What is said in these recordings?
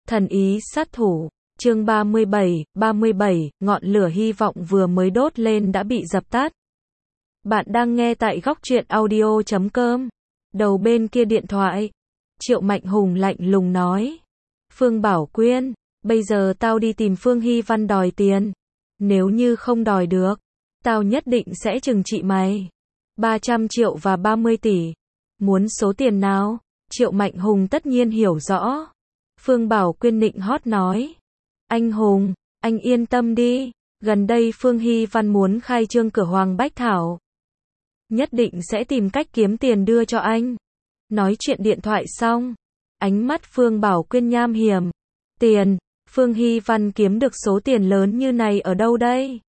Thần ý sát thủ, chương 37, ngọn lửa hy vọng vừa mới đốt lên đã bị dập tắt. Bạn đang nghe tại góc truyện audio.com. Đầu bên kia điện thoại, Triệu Mạnh Hùng lạnh lùng nói. Phương Bảo Quyên, bây giờ tao đi tìm Phương Hy Văn đòi tiền. Nếu như không đòi được, tao nhất định sẽ trừng trị mày. 300 triệu và 30 tỷ. Muốn số tiền nào? Triệu Mạnh Hùng tất nhiên hiểu rõ. Phương Bảo Quyên nịnh hót nói. Anh Hùng, anh yên tâm đi. Gần đây Phương Hy Văn muốn khai trương cửa Hoàng Bách Thảo. Nhất định sẽ tìm cách kiếm tiền đưa cho anh. Nói chuyện điện thoại xong, ánh mắt Phương Bảo Quyên nham hiểm. Tiền, Phương Hy Văn kiếm được số tiền lớn như này ở đâu đây?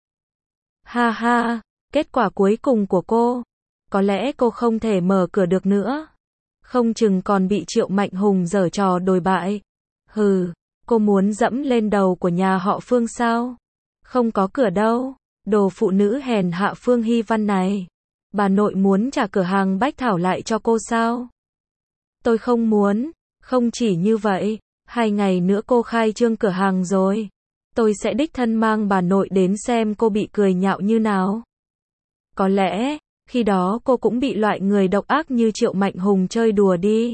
Ha ha, kết quả cuối cùng của cô. Có lẽ cô không thể mở cửa được nữa. Không chừng còn bị Triệu Mạnh Hùng giở trò đồi bại. Hừ, cô muốn dẫm lên đầu của nhà họ Phương sao? Không có cửa đâu. Đồ phụ nữ hèn hạ Phương Hy Văn này. Bà nội muốn trả cửa hàng Bách Thảo lại cho cô sao? Tôi không muốn. Không chỉ như vậy, 2 ngày nữa cô khai trương cửa hàng rồi. Tôi sẽ đích thân mang bà nội đến xem cô bị cười nhạo như nào. Có lẽ, khi đó cô cũng bị loại người độc ác như Triệu Mạnh Hùng chơi đùa đi.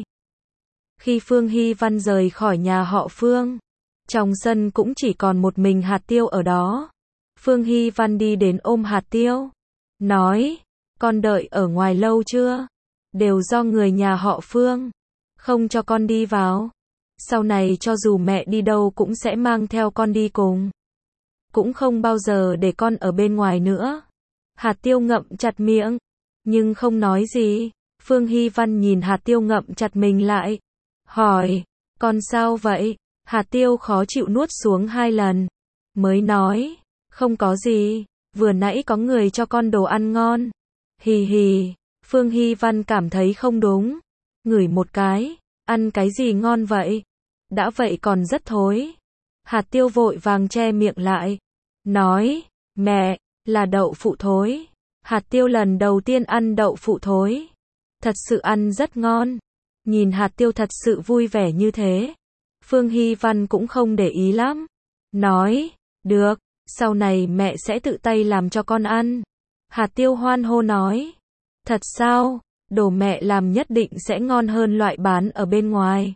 Khi Phương Hy Văn rời khỏi nhà họ Phương, trong sân cũng chỉ còn một mình Hạt Tiêu ở đó. Phương Hy Văn đi đến ôm Hạt Tiêu, nói, con đợi ở ngoài lâu chưa? Đều do người nhà họ Phương, không cho con đi vào. Sau này cho dù mẹ đi đâu cũng sẽ mang theo con đi cùng. Cũng không bao giờ để con ở bên ngoài nữa. Hạt Tiêu ngậm chặt miệng, nhưng không nói gì. Phương Hy Văn nhìn Hạt Tiêu ngậm chặt mình lại, hỏi, con sao vậy? Hạt Tiêu khó chịu nuốt xuống 2 lần, mới nói, không có gì, vừa nãy có người cho con đồ ăn ngon. Hì hì, Phương Hy Văn cảm thấy không đúng, ngửi một cái, ăn cái gì ngon vậy? Đã vậy còn rất thối. Hạt Tiêu vội vàng che miệng lại, nói, mẹ, là đậu phụ thối. Hạt Tiêu lần đầu tiên ăn đậu phụ thối, thật sự ăn rất ngon. Nhìn Hạt Tiêu thật sự vui vẻ như thế, Phương Hy Văn cũng không để ý lắm, nói, được, sau này mẹ sẽ tự tay làm cho con ăn. Hạt Tiêu hoan hô nói, thật sao? Đồ mẹ làm nhất định sẽ ngon hơn loại bán ở bên ngoài.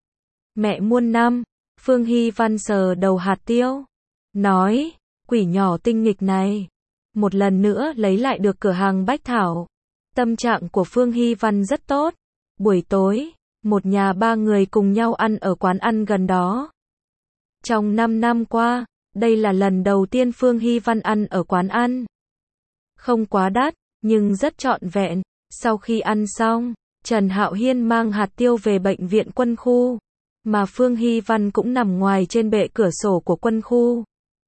Mẹ muôn năm. Phương Hy Văn sờ đầu Hạt Tiêu, nói, quỷ nhỏ tinh nghịch này, một lần nữa lấy lại được cửa hàng Bách Thảo. Tâm trạng của Phương Hy Văn rất tốt. Buổi tối, một nhà 3 người cùng nhau ăn ở quán ăn gần đó. Trong 5 năm qua, đây là lần đầu tiên Phương Hy Văn ăn ở quán ăn. Không quá đắt, nhưng rất trọn vẹn. Sau khi ăn xong, Trần Hạo Hiên mang Hạt Tiêu về bệnh viện quân khu, mà Phương Hy Văn cũng nằm ngoài trên bệ cửa sổ của quân khu,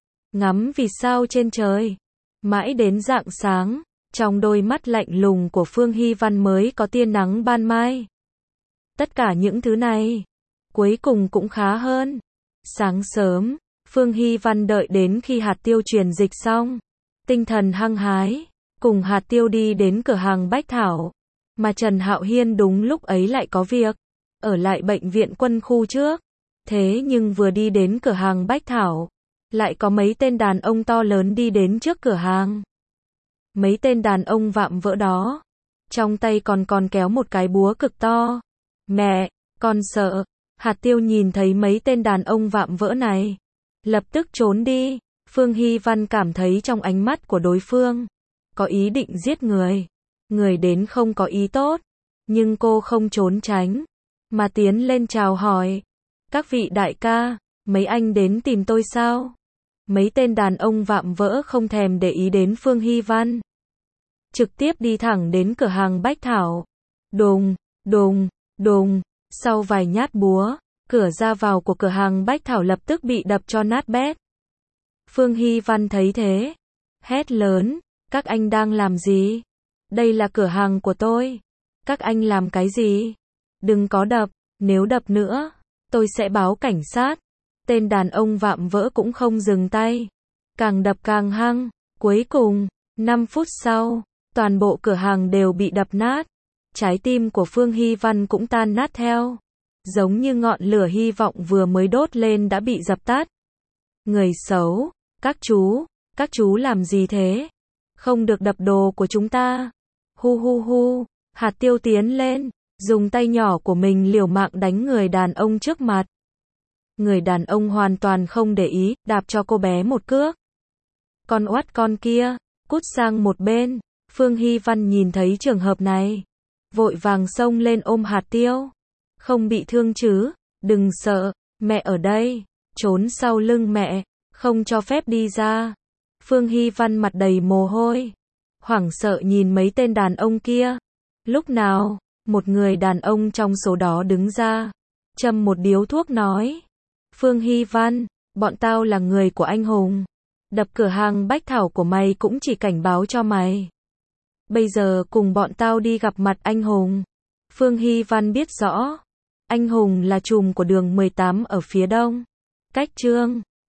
ngắm vì sao trên trời. Mãi đến rạng sáng, trong đôi mắt lạnh lùng của Phương Hy Văn mới có tia nắng ban mai. Tất cả những thứ này, cuối cùng cũng khá hơn. Sáng sớm, Phương Hy Văn đợi đến khi Hạt Tiêu truyền dịch xong, tinh thần hăng hái, cùng Hạt Tiêu đi đến cửa hàng Bách Thảo. Mà Trần Hạo Hiên đúng lúc ấy lại có việc, ở lại bệnh viện quân khu trước. Thế nhưng vừa đi đến cửa hàng Bách Thảo, lại có mấy tên đàn ông to lớn đi đến trước cửa hàng. Mấy tên đàn ông vạm vỡ đó, trong tay còn kéo một cái búa cực to. Mẹ, con sợ. Hạt Tiêu nhìn thấy mấy tên đàn ông vạm vỡ này, lập tức trốn đi. Phương Hy Văn cảm thấy trong ánh mắt của đối phương có ý định giết người. Người đến không có ý tốt, nhưng cô không trốn tránh, mà tiến lên chào hỏi. Các vị đại ca, mấy anh đến tìm tôi sao? Mấy tên đàn ông vạm vỡ không thèm để ý đến Phương Hy Văn, trực tiếp đi thẳng đến cửa hàng Bách Thảo. Đùng, đùng, đùng, sau vài nhát búa, cửa ra vào của cửa hàng Bách Thảo lập tức bị đập cho nát bét. Phương Hy Văn thấy thế, hét lớn, các anh đang làm gì? Đây là cửa hàng của tôi. Các anh làm cái gì? Đừng có đập, nếu đập nữa, tôi sẽ báo cảnh sát. Tên đàn ông vạm vỡ cũng không dừng tay, càng đập càng hăng. Cuối cùng, 5 phút sau, toàn bộ cửa hàng đều bị đập nát. Trái tim của Phương Hy Văn cũng tan nát theo. giống như ngọn lửa hy vọng vừa mới đốt lên đã bị dập tắt. Người xấu, các chú làm gì thế? Không được đập đồ của chúng ta. Hu hu hu, hạt tiêu tiến lên, dùng tay nhỏ của mình liều mạng đánh người đàn ông trước mặt. Người đàn ông hoàn toàn không để ý, đạp cho cô bé một cước. Con oát con kia, cút sang một bên. Phương Hy Văn nhìn thấy trường hợp này, vội vàng xông lên ôm hạt tiêu. Không bị thương chứ? Đừng sợ, mẹ ở đây. Trốn sau lưng mẹ, không cho phép đi ra. Phương Hy Văn mặt đầy mồ hôi, hoảng sợ nhìn mấy tên đàn ông kia. Lúc nào, một người đàn ông trong số đó đứng ra, châm một điếu thuốc nói: Phương Hy Văn, bọn tao là người của anh Hùng. Đập cửa hàng Bách Thảo của mày cũng chỉ cảnh báo cho mày. Bây giờ cùng bọn tao đi gặp mặt anh Hùng. Phương Hy Văn biết rõ, anh Hùng là trùm của đường 18 ở phía đông, cách Trương